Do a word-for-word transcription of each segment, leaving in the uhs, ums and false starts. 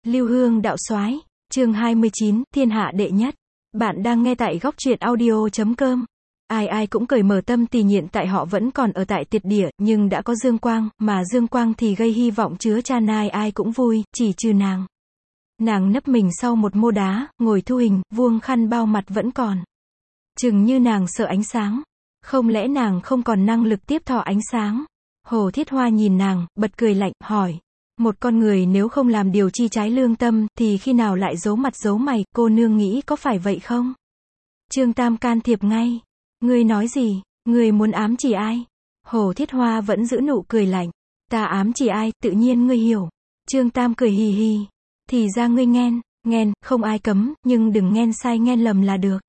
Lưu Hương đạo soái, chương hai mươi chín, thiên hạ đệ nhất. Bạn đang nghe tại góc truyện audio chấm com. Ai ai cũng cởi mở tâm tỳ hiện tại họ vẫn còn ở tại tiệt địa, nhưng đã có Dương Quang, mà Dương Quang thì gây hy vọng chứa chan ai ai cũng vui, chỉ trừ nàng. Nàng nấp mình sau một mô đá, ngồi thu hình, vuông khăn bao mặt vẫn còn. Chừng như nàng sợ ánh sáng. Không lẽ nàng không còn năng lực tiếp thọ ánh sáng? Hồ Thiết Hoa nhìn nàng, bật cười lạnh, hỏi. Một con người nếu không làm điều chi trái lương tâm, thì khi nào lại giấu mặt giấu mày, cô nương nghĩ có phải vậy không? Trương Tam can thiệp ngay. Ngươi nói gì? Ngươi muốn ám chỉ ai? Hồ Thiết Hoa vẫn giữ nụ cười lạnh. Ta ám chỉ ai, tự nhiên ngươi hiểu. Trương Tam cười hì hì. Thì ra ngươi nghen, nghen, không ai cấm, nhưng đừng nghen sai nghen lầm là được.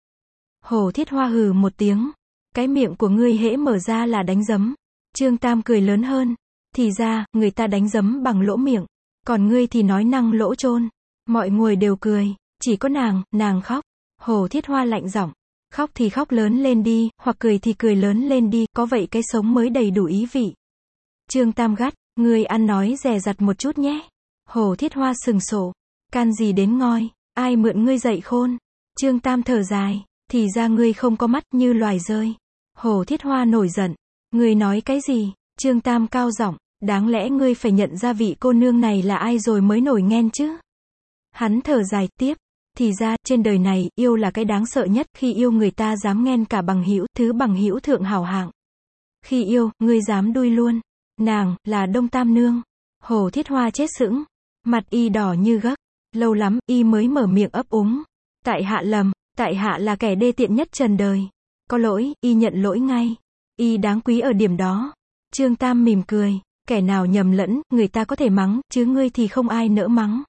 Hồ Thiết Hoa hừ một tiếng. Cái miệng của ngươi hễ mở ra là đánh giấm. Trương Tam cười lớn hơn. Thì ra, người ta đánh giấm bằng lỗ miệng. Còn ngươi thì nói năng lỗ chôn. Mọi người đều cười. Chỉ có nàng, nàng khóc. Hồ Thiết Hoa lạnh giọng. Khóc thì khóc lớn lên đi, hoặc cười thì cười lớn lên đi, có vậy cái sống mới đầy đủ ý vị. Trương Tam gắt, ngươi ăn nói dè dặt một chút nhé. Hồ Thiết Hoa sừng sổ. Can gì đến ngoi, ai mượn ngươi dạy khôn. Trương Tam thở dài, thì ra ngươi không có mắt như loài rơi. Hồ Thiết Hoa nổi giận. Ngươi nói cái gì? Trương Tam cao giọng, đáng lẽ ngươi phải nhận ra vị cô nương này là ai rồi mới nổi ghen chứ. Hắn thở dài tiếp. Thì ra, trên đời này, yêu là cái đáng sợ nhất, khi yêu người ta dám ghen cả bằng hữu, thứ bằng hữu thượng hảo hạng. Khi yêu, ngươi dám đuôi luôn. Nàng, là Đông Tam Nương. Hồ Thiết Hoa chết sững. Mặt y đỏ như gấc. Lâu lắm, y mới mở miệng ấp úng. Tại hạ lầm, tại hạ là kẻ đê tiện nhất trần đời. Có lỗi, y nhận lỗi ngay. Y đáng quý ở điểm đó. Trương Tam mỉm cười. Kẻ nào nhầm lẫn, người ta có thể mắng, chứ ngươi thì không ai nỡ mắng.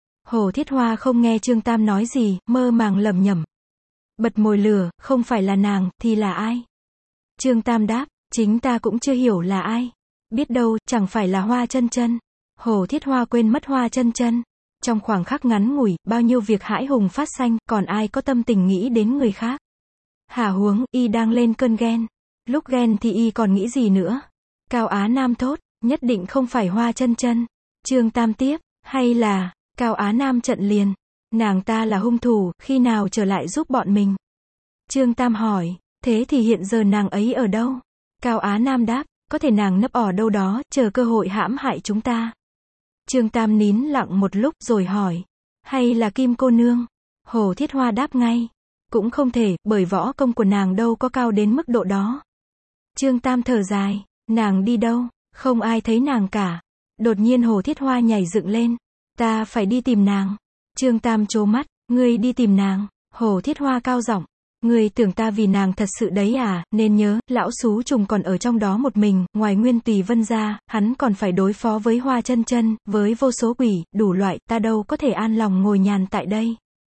Hồ Thiết Hoa không nghe Trương Tam nói gì, mơ màng lẩm nhẩm. Bật mồi lửa, không phải là nàng, thì là ai? Trương Tam đáp, chính ta cũng chưa hiểu là ai. Biết đâu, chẳng phải là Hoa Chân Chân. Hồ Thiết Hoa quên mất Hoa Chân Chân. Trong khoảng khắc ngắn ngủi, bao nhiêu việc hãi hùng phát sanh, còn ai có tâm tình nghĩ đến người khác. Hả huống, y đang lên cơn ghen. Lúc ghen thì y còn nghĩ gì nữa? Cao Á Nam thốt, nhất định không phải Hoa Chân Chân. Trương Tam tiếp, hay là... Cao Á Nam trận liền. Nàng ta là hung thủ, khi nào trở lại giúp bọn mình? Trương Tam hỏi, thế thì hiện giờ nàng ấy ở đâu? Cao Á Nam đáp, có thể nàng nấp ở đâu đó, chờ cơ hội hãm hại chúng ta. Trương Tam nín lặng một lúc rồi hỏi, hay là Kim cô nương? Hồ Thiết Hoa đáp ngay, cũng không thể, bởi võ công của nàng đâu có cao đến mức độ đó. Trương Tam thở dài, nàng đi đâu? Không ai thấy nàng cả. Đột nhiên Hồ Thiết Hoa nhảy dựng lên. Ta phải đi tìm nàng. Trương Tam trố mắt, ngươi đi tìm nàng. Hồ Thiết Hoa cao giọng, ngươi tưởng ta vì nàng thật sự đấy à, nên nhớ, lão xú trùng còn ở trong đó một mình, ngoài Nguyên Tùy Vân ra, hắn còn phải đối phó với Hoa Chân Chân, với vô số quỷ, đủ loại, ta đâu có thể an lòng ngồi nhàn tại đây.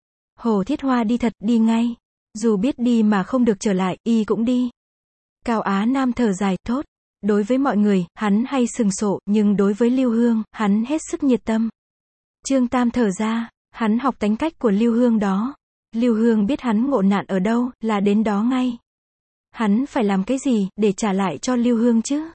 Hồ Thiết Hoa đi thật, đi ngay. Dù biết đi mà không được trở lại, y cũng đi. Cao Á Nam thở dài, thốt. Đối với mọi người, hắn hay sừng sộ, nhưng đối với Lưu Hương, hắn hết sức nhiệt tâm. Trương Tam thở ra, hắn học tánh cách của Lưu Hương đó. Lưu Hương biết hắn ngộ nạn ở đâu, là đến đó ngay. Hắn phải làm cái gì, để trả lại cho Lưu Hương chứ?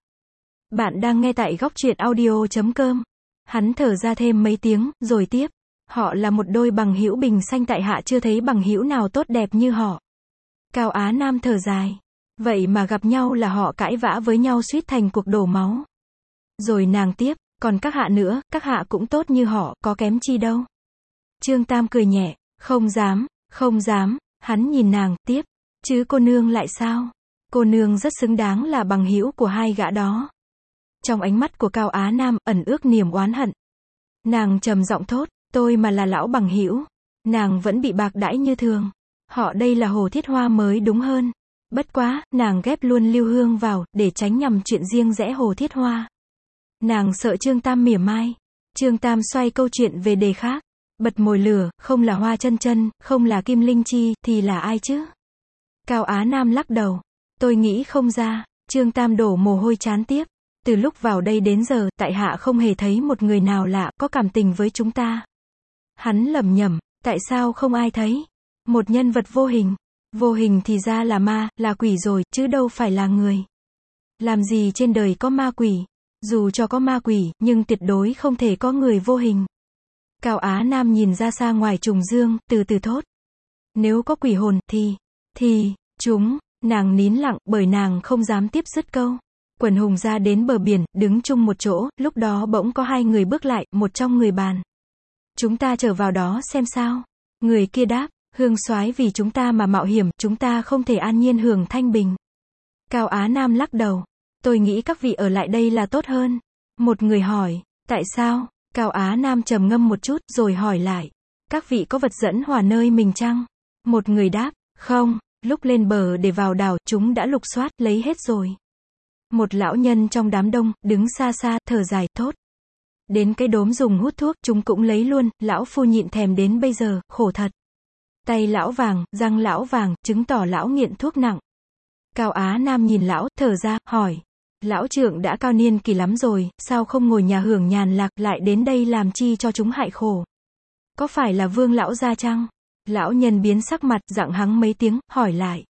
Bạn đang nghe tại góc truyện audio chấm com. Hắn thở ra thêm mấy tiếng, rồi tiếp. Họ là một đôi bằng hữu bình sanh, tại hạ chưa thấy bằng hữu nào tốt đẹp như họ. Cao Á Nam thở dài. Vậy mà gặp nhau là họ cãi vã với nhau suýt thành cuộc đổ máu. Rồi nàng tiếp. Còn các hạ nữa, các hạ cũng tốt như họ, có kém chi đâu. Trương Tam cười nhẹ, không dám, không dám, hắn nhìn nàng, tiếp, chứ cô nương lại sao? Cô nương rất xứng đáng là bằng hữu của hai gã đó. Trong ánh mắt của Cao Á Nam, ẩn ước niềm oán hận. Nàng trầm giọng thốt, tôi mà là lão bằng hữu, nàng vẫn bị bạc đãi như thường. Họ đây là Hồ Thiết Hoa mới đúng hơn. Bất quá, nàng ghép luôn Lưu Hương vào, để tránh nhầm chuyện riêng rẽ Hồ Thiết Hoa. Nàng sợ Trương Tam mỉa mai. Trương Tam xoay câu chuyện về đề khác. Bật mồi lửa, không là Hoa Chân Chân, không là Kim Linh Chi, thì là ai chứ? Cao Á Nam lắc đầu. Tôi nghĩ không ra. Trương Tam đổ mồ hôi chán tiếp. Từ lúc vào đây đến giờ, tại hạ không hề thấy một người nào lạ, có cảm tình với chúng ta. Hắn lẩm nhẩm, tại sao không ai thấy? Một nhân vật vô hình. Vô hình thì ra là ma, là quỷ rồi, chứ đâu phải là người. Làm gì trên đời có ma quỷ? Dù cho có ma quỷ, nhưng tuyệt đối không thể có người vô hình. Cao Á Nam nhìn ra xa ngoài trùng dương, từ từ thốt. Nếu có quỷ hồn, thì, thì, chúng, nàng nín lặng, bởi nàng không dám tiếp dứt câu. Quần hùng ra đến bờ biển, đứng chung một chỗ, lúc đó bỗng có hai người bước lại, một trong người bàn. Chúng ta trở vào đó xem sao. Người kia đáp, Hương soái vì chúng ta mà mạo hiểm, chúng ta không thể an nhiên hưởng thanh bình. Cao Á Nam lắc đầu. Tôi nghĩ các vị ở lại đây là tốt hơn. Một người hỏi, tại sao? Cao Á Nam trầm ngâm một chút, rồi hỏi lại. Các vị có vật dẫn hỏa nơi mình chăng? Một người đáp, không, lúc lên bờ để vào đảo, chúng đã lục soát, lấy hết rồi. Một lão nhân trong đám đông, đứng xa xa, thở dài, thốt. Đến cái đốm dùng hút thuốc, chúng cũng lấy luôn, lão phu nhịn thèm đến bây giờ, khổ thật. Tay lão vàng, răng lão vàng, chứng tỏ lão nghiện thuốc nặng. Cao Á Nam nhìn lão, thở ra, hỏi. Lão trượng đã cao niên kỳ lắm rồi, sao không ngồi nhà hưởng nhàn lạc, lại đến đây làm chi cho chúng hại khổ? Có phải là Vương lão gia chăng? Lão nhân biến sắc mặt, dặng hắng mấy tiếng, hỏi lại.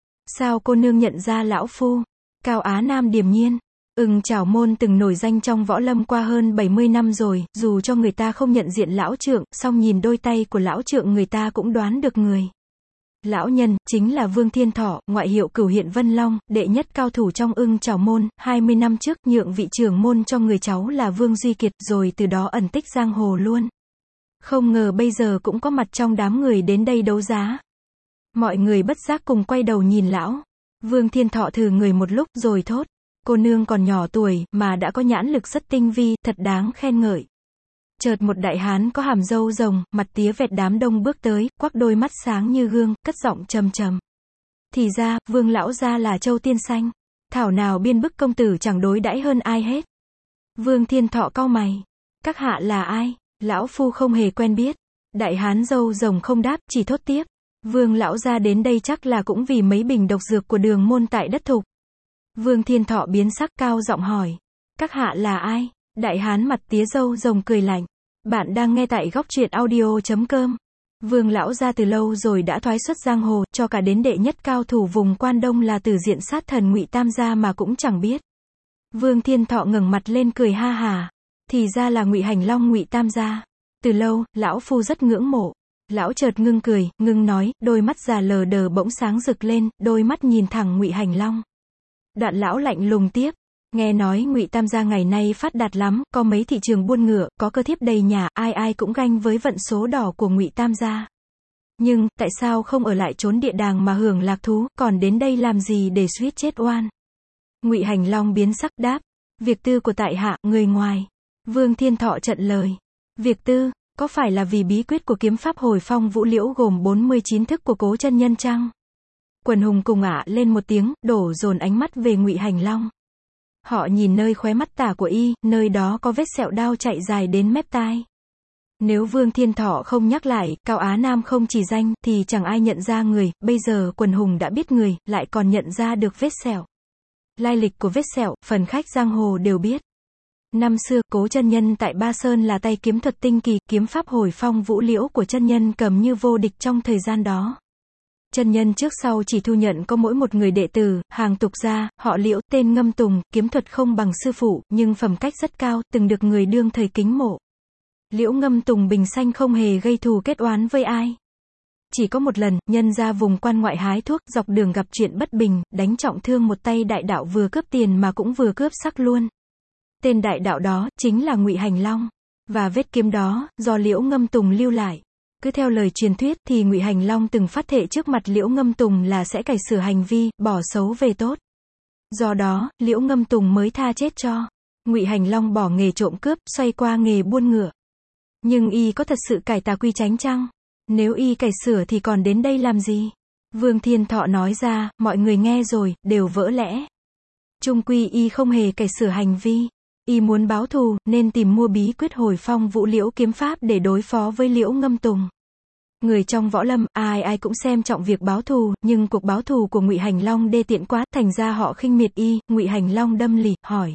Sao cô nương nhận ra lão phu? Cao Á Nam điềm nhiên. Ưng Chảo Môn từng nổi danh trong võ lâm qua hơn bảy mươi năm rồi, dù cho người ta không nhận diện lão trượng, song nhìn đôi tay của lão trượng người ta cũng đoán được người. Lão nhân, chính là Vương Thiên Thọ, ngoại hiệu Cửu Hiện Vân Long, đệ nhất cao thủ trong Ưng Chảo Môn, hai mươi năm trước nhượng vị trưởng môn cho người cháu là Vương Duy Kiệt, rồi từ đó ẩn tích giang hồ luôn. Không ngờ bây giờ cũng có mặt trong đám người đến đây đấu giá. Mọi người bất giác cùng quay đầu nhìn lão. Vương Thiên Thọ thử người một lúc rồi thốt. Cô nương còn nhỏ tuổi, mà đã có nhãn lực rất tinh vi, thật đáng khen ngợi. Chợt một đại hán có hàm râu rồng, mặt tía vẹt đám đông bước tới, quắc đôi mắt sáng như gương, cất giọng trầm trầm. Thì ra, Vương lão gia là Châu Tiên Xanh. Thảo nào biên bức công tử chẳng đối đãi hơn ai hết. Vương Thiên Thọ cau mày. Các hạ là ai? Lão phu không hề quen biết. Đại hán râu rồng không đáp, chỉ thốt tiếp. Vương lão gia đến đây chắc là cũng vì mấy bình độc dược của Đường môn tại đất thục. Vương Thiên Thọ biến sắc, cao giọng hỏi. Các hạ là ai? Đại hán mặt tía râu rồng cười lạnh. Bạn đang nghe tại góc truyện audio chấm com. Vương lão gia từ lâu rồi đã thoái xuất giang hồ, cho cả đến đệ nhất cao thủ vùng Quan Đông là Tử Diện sát thần Ngụy Tam gia mà cũng chẳng biết. Vương Thiên Thọ ngẩng mặt lên cười ha hà. Thì ra là Ngụy Hành Long Ngụy Tam gia. Từ lâu, lão phu rất ngưỡng mộ. Lão chợt ngưng cười, ngưng nói, đôi mắt già lờ đờ bỗng sáng rực lên, đôi mắt nhìn thẳng Ngụy Hành Long. Đoạn lão lạnh lùng tiếp. Nghe nói Ngụy Tam gia ngày nay phát đạt lắm, có mấy thị trường buôn ngựa, có cơ thiếp đầy nhà, ai ai cũng ganh với vận số đỏ của Ngụy Tam gia. Nhưng, tại sao không ở lại trốn địa đàng mà hưởng lạc thú, còn đến đây làm gì để suýt chết oan? Ngụy Hành Long biến sắc đáp. Việc tư của tại hạ, người ngoài. Vương Thiên Thọ trận lời. Việc tư, có phải là vì bí quyết của kiếm pháp hồi phong vũ liễu gồm bốn mươi chín thức của Cố chân nhân chăng? Quần hùng cùng ả lên một tiếng, đổ dồn ánh mắt về Ngụy Hành Long. Họ nhìn nơi khóe mắt tả của y, nơi đó có vết sẹo đao chạy dài đến mép tai. Nếu Vương Thiên Thọ không nhắc lại, Cao Á Nam không chỉ danh, thì chẳng ai nhận ra người, bây giờ quần hùng đã biết người, lại còn nhận ra được vết sẹo. Lai lịch của vết sẹo, phần khách giang hồ đều biết. Năm xưa, Cố chân nhân tại Ba Sơn là tay kiếm thuật tinh kỳ, kiếm pháp hồi phong vũ liễu của chân nhân cầm như vô địch trong thời gian đó. Chân nhân trước sau chỉ thu nhận có mỗi một người đệ tử, hàng tục gia, họ Liễu, tên Ngâm Tùng, kiếm thuật không bằng sư phụ, nhưng phẩm cách rất cao, từng được người đương thời kính mộ. Liễu Ngâm Tùng bình sanh không hề gây thù kết oán với ai. Chỉ có một lần, nhân ra vùng quan ngoại hái thuốc, dọc đường gặp chuyện bất bình, đánh trọng thương một tay đại đạo vừa cướp tiền mà cũng vừa cướp sắc luôn. Tên đại đạo đó, chính là Ngụy Hành Long. Và vết kiếm đó, do Liễu Ngâm Tùng lưu lại. Cứ theo lời truyền thuyết, thì Ngụy Hành Long từng phát thệ trước mặt Liễu Ngâm Tùng là sẽ cải sửa hành vi, bỏ xấu về tốt. Do đó, Liễu Ngâm Tùng mới tha chết cho. Ngụy Hành Long bỏ nghề trộm cướp, xoay qua nghề buôn ngựa. Nhưng y có thật sự cải tà quy chánh chăng? Nếu y cải sửa thì còn đến đây làm gì? Vương Thiên Thọ nói ra, mọi người nghe rồi, đều vỡ lẽ. Chung quy y không hề cải sửa hành vi. Y muốn báo thù, nên tìm mua bí quyết hồi phong vũ liễu kiếm pháp để đối phó với Liễu Ngâm Tùng. Người trong võ lâm, ai ai cũng xem trọng việc báo thù, nhưng cuộc báo thù của Ngụy Hành Long đê tiện quá, thành ra họ khinh miệt y. Ngụy Hành Long đâm lì, hỏi.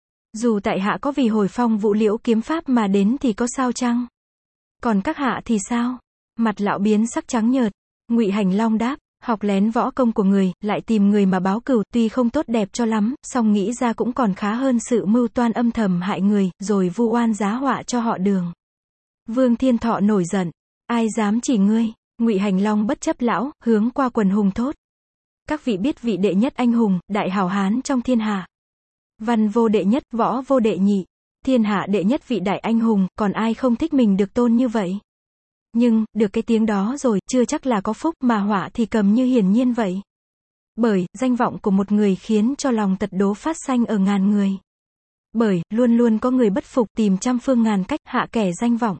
Dù tại hạ có vì hồi phong vũ liễu kiếm pháp mà đến thì có sao chăng? Còn các hạ thì sao? Mặt lão biến sắc trắng nhợt. Ngụy Hành Long đáp. Học lén võ công của người, lại tìm người mà báo cừu, tuy không tốt đẹp cho lắm, song nghĩ ra cũng còn khá hơn sự mưu toan âm thầm hại người, rồi vu oan giá họa cho họ Đường. Vương Thiên Thọ nổi giận. Ai dám chỉ ngươi? Ngụy Hành Long bất chấp lão, hướng qua quần hùng thốt. Các vị biết vị đệ nhất anh hùng, đại hảo hán trong thiên hạ. Văn vô đệ nhất, võ vô đệ nhị. Thiên hạ đệ nhất vị đại anh hùng, còn ai không thích mình được tôn như vậy? Nhưng, được cái tiếng đó rồi, chưa chắc là có phúc, mà họa thì cầm như hiển nhiên vậy. Bởi, danh vọng của một người khiến cho lòng tật đố phát sanh ở ngàn người. Bởi, luôn luôn có người bất phục tìm trăm phương ngàn cách hạ kẻ danh vọng.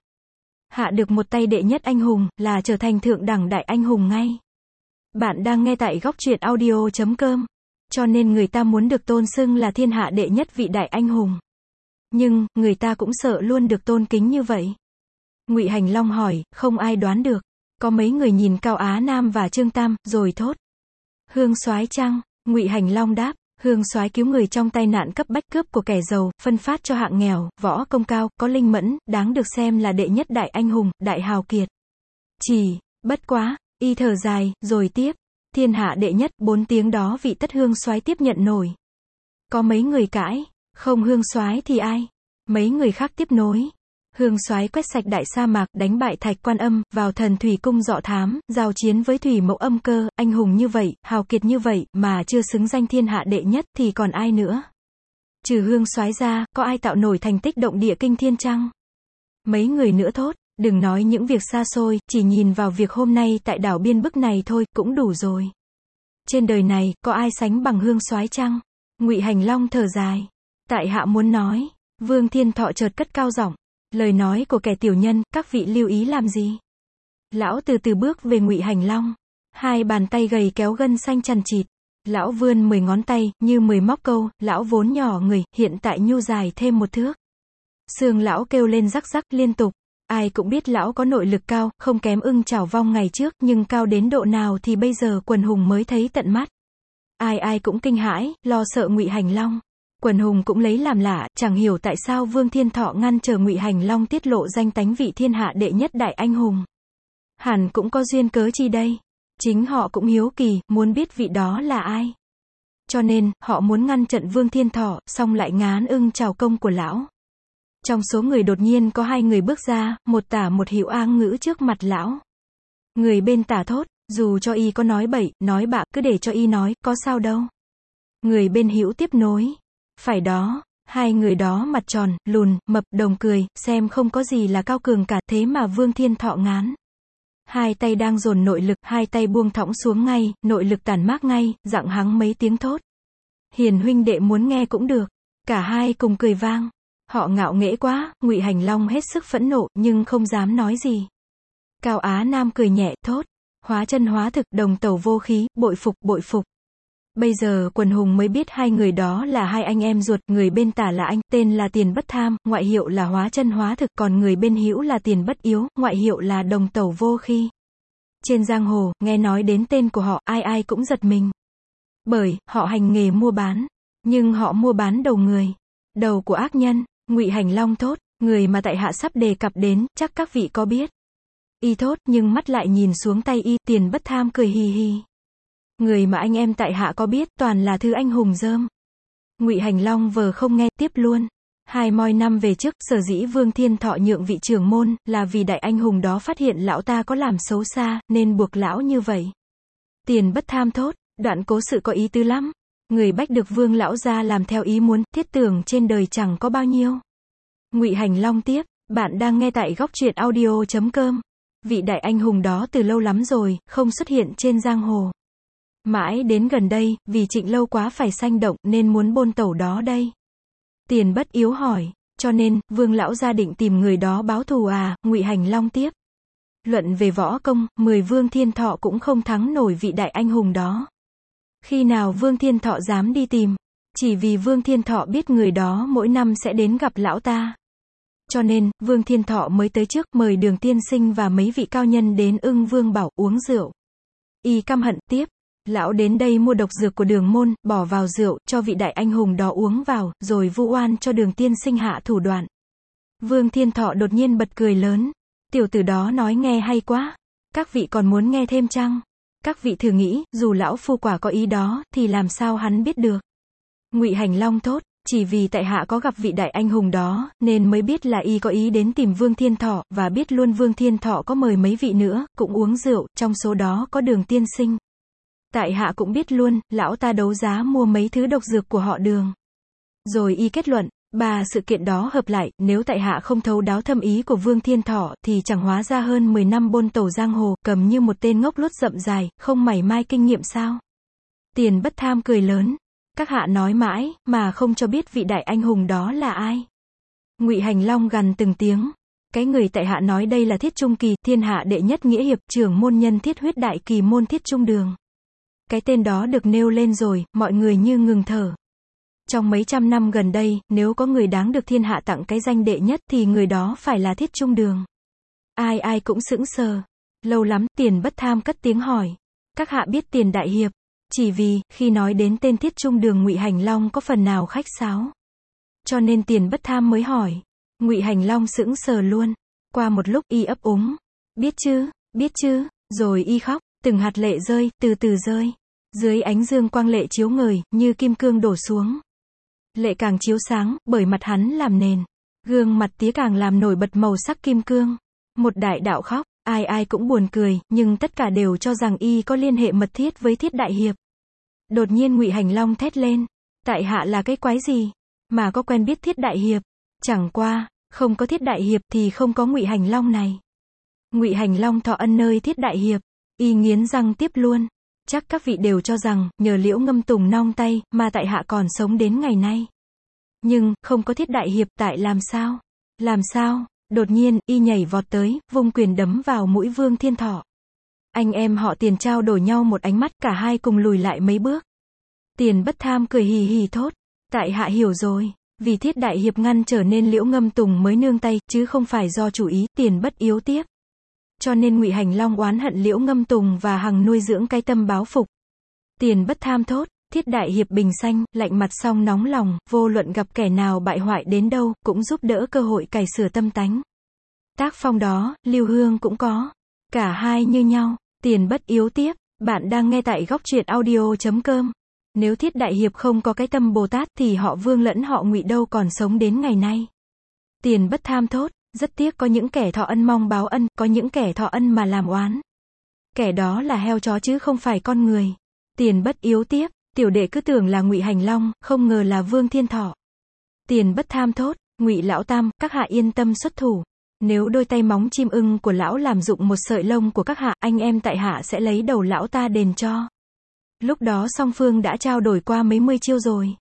Hạ được một tay đệ nhất anh hùng, là trở thành thượng đẳng đại anh hùng ngay. Bạn đang nghe tại góc truyện audio chấm com. Cho nên người ta muốn được tôn xưng là thiên hạ đệ nhất vị đại anh hùng. Nhưng, người ta cũng sợ luôn được tôn kính như vậy. Ngụy Hành Long hỏi, không ai đoán được. Có mấy người nhìn Cao Á Nam và Trương Tam, rồi thốt. Hương soái chăng? Ngụy Hành Long đáp, Hương soái cứu người trong tai nạn cấp bách cướp của kẻ giàu, phân phát cho hạng nghèo, võ công cao, có linh mẫn, đáng được xem là đệ nhất đại anh hùng, đại hào kiệt. Chỉ, bất quá, y thở dài, rồi tiếp. Thiên hạ đệ nhất, bốn tiếng đó vị tất Hương soái tiếp nhận nổi. Có mấy người cãi, không Hương soái thì ai? Mấy người khác tiếp nối. Hương soái quét sạch đại sa mạc, đánh bại Thạch Quan Âm, vào Thần Thủy Cung dọ thám, giao chiến với Thủy Mẫu Âm Cơ, anh hùng như vậy, hào kiệt như vậy, mà chưa xứng danh thiên hạ đệ nhất, thì còn ai nữa? Trừ Hương soái ra, có ai tạo nổi thành tích động địa kinh thiên chăng? Mấy người nữa thốt, đừng nói những việc xa xôi, chỉ nhìn vào việc hôm nay tại đảo Biên Bức này thôi, cũng đủ rồi. Trên đời này, có ai sánh bằng Hương soái chăng? Ngụy Hành Long thở dài. Tại hạ muốn nói. Vương Thiên Thọ chợt cất cao giọng. Lời nói của kẻ tiểu nhân, các vị lưu ý làm gì? Lão từ từ bước về Ngụy Hành Long. Hai bàn tay gầy kéo gân xanh chằn chịt. Lão vươn mười ngón tay, như mười móc câu, lão vốn nhỏ người, hiện tại nhu dài thêm một thước. Xương lão kêu lên rắc rắc liên tục. Ai cũng biết lão có nội lực cao, không kém Ưng Chảo Vong ngày trước, nhưng cao đến độ nào thì bây giờ quần hùng mới thấy tận mắt. Ai ai cũng kinh hãi, lo sợ Ngụy Hành Long. Quần hùng cũng lấy làm lạ, chẳng hiểu tại sao Vương Thiên Thọ ngăn chờ Ngụy Hành Long tiết lộ danh tánh vị thiên hạ đệ nhất đại anh hùng. Hẳn cũng có duyên cớ chi đây. Chính họ cũng hiếu kỳ, muốn biết vị đó là ai. Cho nên, họ muốn ngăn trận Vương Thiên Thọ, xong lại ngán Ưng Chảo công của lão. Trong số người đột nhiên có hai người bước ra, một tả một hữu áng ngữ trước mặt lão. Người bên tả thốt, dù cho y có nói bậy, nói bạ, cứ để cho y nói, có sao đâu. Người bên hữu tiếp nối. Phải đó, hai người đó mặt tròn, lùn, mập, đồng cười, xem không có gì là cao cường cả, thế mà Vương Thiên Thọ ngán. Hai tay đang dồn nội lực, hai tay buông thõng xuống ngay, nội lực tản mát ngay, dặng hắng mấy tiếng thốt. Hiền huynh đệ muốn nghe cũng được. Cả hai cùng cười vang. Họ ngạo nghễ quá, Ngụy Hành Long hết sức phẫn nộ, nhưng không dám nói gì. Cao Á Nam cười nhẹ, thốt. Hóa chân hóa thực, đồng tẩu vô khí, bội phục, bội phục. Bây giờ quần hùng mới biết hai người đó là hai anh em ruột, người bên tả là anh, tên là Tiền Bất Tham, ngoại hiệu là Hóa chân hóa thực, còn người bên hữu là Tiền Bất Yếu, ngoại hiệu là Đồng tẩu vô khí. Trên giang hồ, nghe nói đến tên của họ, ai ai cũng giật mình. Bởi, họ hành nghề mua bán. Nhưng họ mua bán đầu người. Đầu của ác nhân. Ngụy Hành Long thốt, người mà tại hạ sắp đề cập đến, chắc các vị có biết. Y thốt, nhưng mắt lại nhìn xuống tay y, Tiền Bất Tham cười hì hì. Người mà anh em tại hạ có biết, toàn là thứ anh hùng rơm. Ngụy Hành Long vờ không nghe, tiếp luôn. Hai moi năm về trước, sở dĩ Vương Thiên Thọ nhượng vị trưởng môn, là vì đại anh hùng đó phát hiện lão ta có làm xấu xa, nên buộc lão như vậy. Tiền Bất Tham thốt, đoạn cố sự có ý tứ lắm. Người bách được Vương lão gia làm theo ý muốn, thiết tưởng trên đời chẳng có bao nhiêu. Ngụy Hành Long tiếp, bạn đang nghe tại góc truyện audio chấm com. Vị đại anh hùng đó từ lâu lắm rồi, không xuất hiện trên giang hồ. Mãi đến gần đây, vì Trịnh Lâu quá phải sanh động, nên muốn bôn tẩu đó đây. Tiền Bất Yếu hỏi, cho nên, Vương lão gia định tìm người đó báo thù à? Ngụy Hành Long tiếp. Luận về võ công, mười Vương Thiên Thọ cũng không thắng nổi vị đại anh hùng đó. Khi nào Vương Thiên Thọ dám đi tìm? Chỉ vì Vương Thiên Thọ biết người đó mỗi năm sẽ đến gặp lão ta. Cho nên, Vương Thiên Thọ mới tới trước, mời Đường tiên sinh và mấy vị cao nhân đến Ưng Vương Bảo uống rượu. Y căm hận tiếp. Lão đến đây mua độc dược của Đường môn, bỏ vào rượu, cho vị đại anh hùng đó uống vào, rồi vu oan cho Đường tiên sinh hạ thủ đoạn. Vương Thiên Thọ đột nhiên bật cười lớn. Tiểu tử đó nói nghe hay quá. Các vị còn muốn nghe thêm chăng? Các vị thử nghĩ, dù lão phu quả có ý đó, thì làm sao hắn biết được? Ngụy Hành Long thốt, Chỉ vì tại hạ có gặp vị đại anh hùng đó, nên mới biết là y có ý đến tìm Vương Thiên Thọ, và biết luôn Vương Thiên Thọ có mời mấy vị nữa, cũng uống rượu, trong số đó có Đường tiên sinh. Tại hạ cũng biết luôn, lão ta đấu giá mua mấy thứ độc dược của họ Đường. Rồi y kết luận, ba sự kiện đó hợp lại, nếu tại hạ không thấu đáo thâm ý của Vương Thiên Thọ, thì chẳng hóa ra hơn mười năm bôn tẩu giang hồ, cầm như một tên ngốc lút rậm dài, không mảy mai kinh nghiệm sao. Tiền Bất Tham cười lớn. Các hạ nói mãi, mà không cho biết vị đại anh hùng đó là ai. Ngụy Hành Long gằn từng tiếng. Cái người tại hạ nói đây là Thiết Trung Kỳ, thiên hạ đệ nhất nghĩa hiệp, trưởng môn nhân thiết huyết đại kỳ môn Thiết Trung Đường. Cái tên đó được nêu lên rồi, mọi người như ngừng thở. Trong mấy trăm năm gần đây, nếu có người đáng được thiên hạ tặng cái danh đệ nhất thì người đó phải là Thiết Trung Đường. Ai ai cũng sững sờ. Lâu lắm, Tiền Bất Tham cất tiếng hỏi. Các hạ biết Tiền đại hiệp? Chỉ vì, khi nói đến tên Thiết Trung Đường Ngụy Hành Long có phần nào khách sáo. Cho nên Tiền Bất Tham mới hỏi. Ngụy Hành Long sững sờ luôn. Qua một lúc y ấp úng. Biết chứ, biết chứ, rồi y khóc, từng hạt lệ rơi, từ từ rơi. Dưới ánh dương quang lệ chiếu ngời, như kim cương đổ xuống. Lệ càng chiếu sáng, bởi mặt hắn làm nền. Gương mặt tía càng làm nổi bật màu sắc kim cương. Một đại đạo khóc, ai ai cũng buồn cười, nhưng tất cả đều cho rằng y có liên hệ mật thiết với Thiết đại hiệp. Đột nhiên Ngụy Hành Long thét lên. Tại hạ là cái quái gì? Mà có quen biết Thiết đại hiệp? Chẳng qua, không có Thiết đại hiệp thì không có Ngụy Hành Long này. Ngụy Hành Long thọ ân nơi Thiết đại hiệp. Y nghiến răng tiếp luôn. Chắc các vị đều cho rằng, nhờ Liễu Ngâm Tùng nong tay, mà tại hạ còn sống đến ngày nay. Nhưng, không có Thiết đại hiệp, tại làm sao? Làm sao? Đột nhiên, y nhảy vọt tới, vung quyền đấm vào mũi Vương Thiên Thọ. Anh em họ Tiền trao đổi nhau một ánh mắt, cả hai cùng lùi lại mấy bước. Tiền Bất Tham cười hì hì thốt. Tại hạ hiểu rồi. Vì Thiết đại hiệp ngăn trở nên Liễu Ngâm Tùng mới nương tay, chứ không phải do chủ ý, Tiền Bất yếu tiếp. Cho nên Ngụy Hành Long oán hận Liễu Ngâm Tùng và hằng nuôi dưỡng cái tâm báo phục. Tiền Bất Tham thốt. Thiết đại hiệp bình xanh, lạnh mặt song nóng lòng, vô luận gặp kẻ nào bại hoại đến đâu, cũng giúp đỡ cơ hội cải sửa tâm tánh. Tác phong đó, Lưu Hương cũng có. Cả hai như nhau. Tiền Bất yếu tiếp. Bạn đang nghe tại góc truyện audio chấm com. Nếu Thiết đại hiệp không có cái tâm Bồ Tát thì họ Vương lẫn họ Ngụy đâu còn sống đến ngày nay. Tiền Bất Tham thốt. Rất tiếc có những kẻ thọ ân mong báo ân, có những kẻ thọ ân mà làm oán. Kẻ đó là heo chó chứ không phải con người. Tiền Bất yếu tiếp. Tiểu đệ cứ tưởng là Ngụy Hành Long, không ngờ là Vương Thiên Thọ. Tiền Bất Tham thốt. Ngụy lão tam, các hạ yên tâm xuất thủ. Nếu đôi tay móng chim ưng của lão làm dụng một sợi lông của các hạ, anh em tại hạ sẽ lấy đầu lão ta đền cho. Lúc đó song phương đã trao đổi qua mấy mươi chiêu rồi.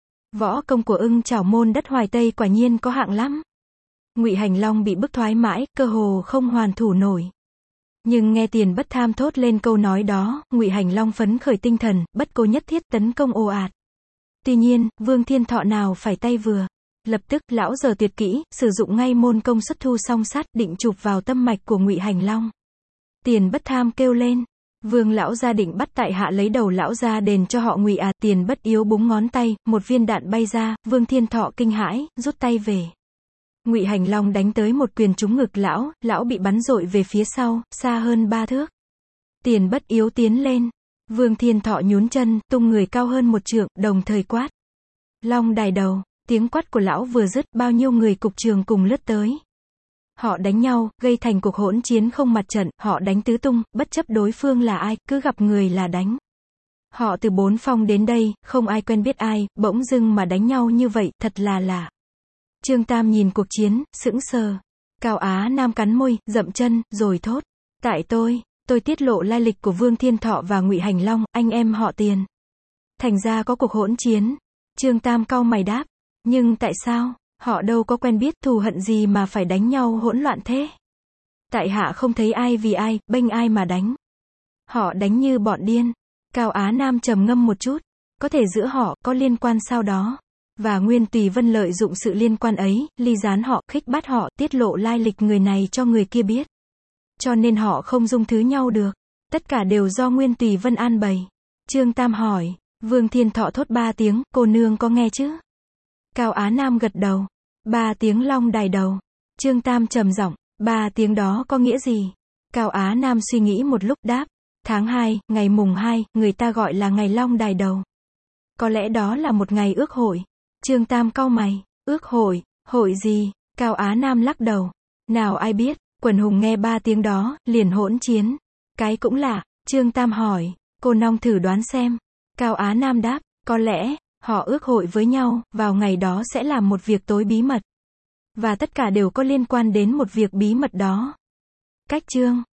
Võ công của ưng chảo môn đất Hoài Tây quả nhiên có hạng lắm. Ngụy Hành Long bị bức thoái mãi, cơ hồ không hoàn thủ nổi. Nhưng nghe Tiền Bất Tham thốt lên câu nói đó, Ngụy Hành Long phấn khởi tinh thần, bất cô nhất thiết tấn công ồ ạt. Tuy nhiên, Vương Thiên Thọ nào phải tay vừa. Lập tức, lão giở tuyệt kỹ, sử dụng ngay môn công xuất thu song sát, định chụp vào tâm mạch của Ngụy Hành Long. Tiền Bất Tham kêu lên. Vương lão gia định bắt tại hạ lấy đầu lão gia đền cho họ Ngụy à. Tiền Bất yếu búng ngón tay, một viên đạn bay ra, Vương Thiên Thọ kinh hãi, rút tay về. Ngụy Hành Long đánh tới một quyền trúng ngực lão, lão bị bắn dội về phía sau, xa hơn ba thước. Tiền Bất yếu tiến lên. Vương Thiên Thọ nhún chân, tung người cao hơn một trượng, đồng thời quát. Long đài đầu. Tiếng quát của lão vừa dứt, bao nhiêu người cục trường cùng lướt tới. Họ đánh nhau, gây thành cuộc hỗn chiến không mặt trận, họ đánh tứ tung, bất chấp đối phương là ai, cứ gặp người là đánh. Họ từ bốn phong đến đây, không ai quen biết ai, bỗng dưng mà đánh nhau như vậy, thật là lạ. Trương Tam nhìn cuộc chiến, sững sờ. Cao Á Nam cắn môi, dậm chân, rồi thốt. Tại tôi, tôi tiết lộ lai lịch của Vương Thiên Thọ và Ngụy Hành Long, anh em họ Tiền. Thành ra có cuộc hỗn chiến. Trương Tam cau mày đáp. Nhưng tại sao, họ đâu có quen biết thù hận gì mà phải đánh nhau hỗn loạn thế? Tại hạ không thấy ai vì ai, bênh ai mà đánh. Họ đánh như bọn điên. Cao Á Nam trầm ngâm một chút. Có thể giữa họ, có liên quan sao đó. Và Nguyên Tùy Vân lợi dụng sự liên quan ấy, ly gián họ, khích bắt họ, tiết lộ lai lịch người này cho người kia biết. Cho nên họ không dung thứ nhau được. Tất cả đều do Nguyên Tùy Vân an bày. Trương Tam hỏi. Vương Thiên Thọ thốt ba tiếng, cô nương có nghe chứ? Cao Á Nam gật đầu. Ba tiếng long đài đầu. Trương Tam trầm giọng. Ba tiếng đó có nghĩa gì? Cao Á Nam suy nghĩ một lúc đáp. Tháng hai, ngày mùng hai, người ta gọi là ngày long đài đầu. Có lẽ đó là một ngày ước hội. Trương Tam cau mày, ước hội, hội gì? Cao Á Nam lắc đầu. Nào ai biết, quần hùng nghe ba tiếng đó, liền hỗn chiến. Cái cũng lạ, Trương Tam hỏi, cô Nong thử đoán xem. Cao Á Nam đáp, có lẽ, họ ước hội với nhau, vào ngày đó sẽ làm một việc tối bí mật. Và tất cả đều có liên quan đến một việc bí mật đó. Cách chương